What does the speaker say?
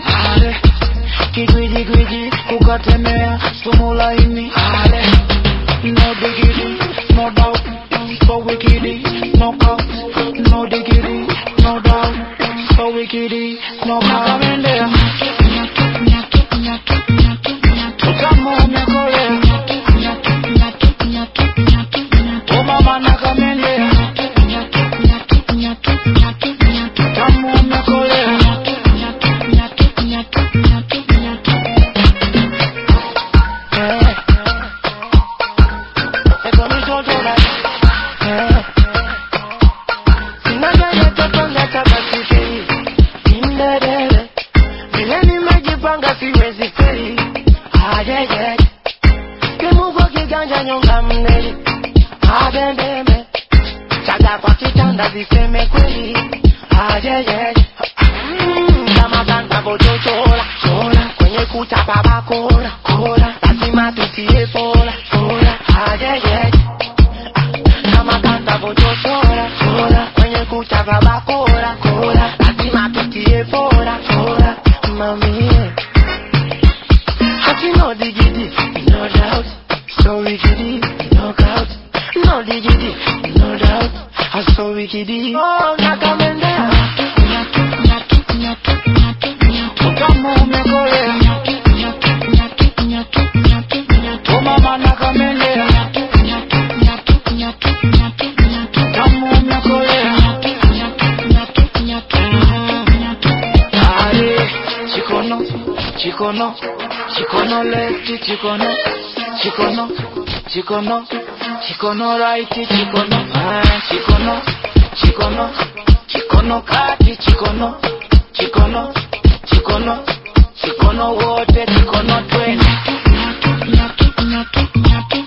Ale Kigwiji kukatemea sumu laini. Ale no diggity, no doubt, so wickedy, no count, no diggity, no doubt, so wickedy, no count. Kama umekolea, oh mama nakamelea. Kama umekolea, eko mijojola. Sinaganya tapanga tabasike indedele, vileni majipanga siwezi feri. Ajeje Kemugo kiganja nyonga mneli. Abendeme Chaga kwa kitanda ziseme kweli. Ajeje Kama ganda bojo chola chola, kwenye kucha baba kola kola, lazima tusiye fola fola. Ajeje Kama ganda bojo chola chola, kwenye kucha baba kola kola, lazima tusiye fola fola. Mami no diggity, no doubt, so wickedy, no doubt, no diggity, no doubt, so wickedy. Oh, nakamendea, kama umekolea, oh mama nakamendea, kama umekolea. Ale, Chikono left, Chikono right, Chikono kati, Chikono wote, Chikono twende.